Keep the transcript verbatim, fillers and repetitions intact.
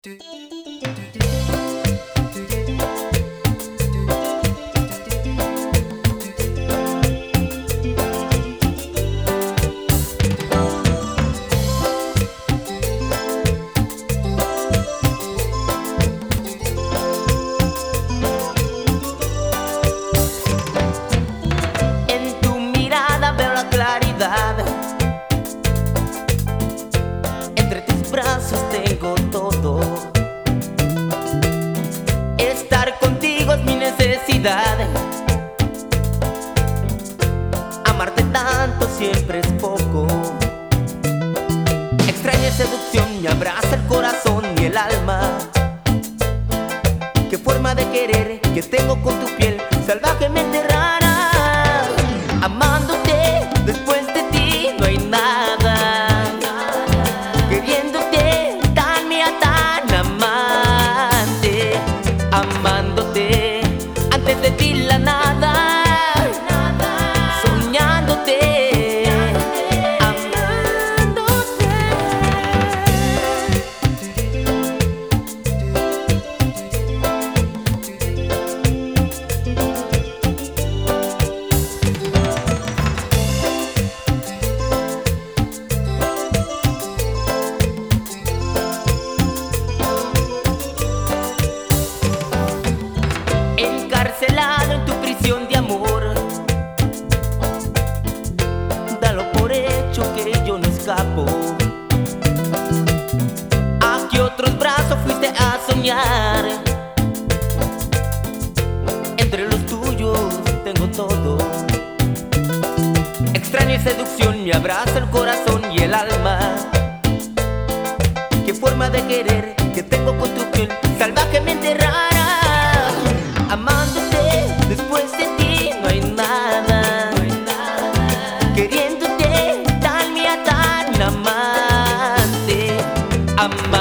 En tu mirada veo la claridad, entre tus brazos tengo todo. Estar contigo es mi necesidad, amarte tanto siempre es poco. Extraña seducción me abraza el corazón y el alma. Qué forma de querer que tengo con tu piel salvajemente rara. Amándote, después de ti no hay nada. Queriéndote, tan mía, tan amante. Amándote, antes de ti la nada. Soñándote, amándote. Encarcelado en tu prisión de amor, dalo por hecho que yo no escapo. ¿A qué otros brazos fuiste a soñar? Entre los tuyos tengo todo. Extraña seducción me abraza el corazón y el alma. Qué forma de querer que tengo con tu piel salvajemente rara. Amándote, después de ti no hay nada. Queriéndote, tan mía, tan amante. Amándote.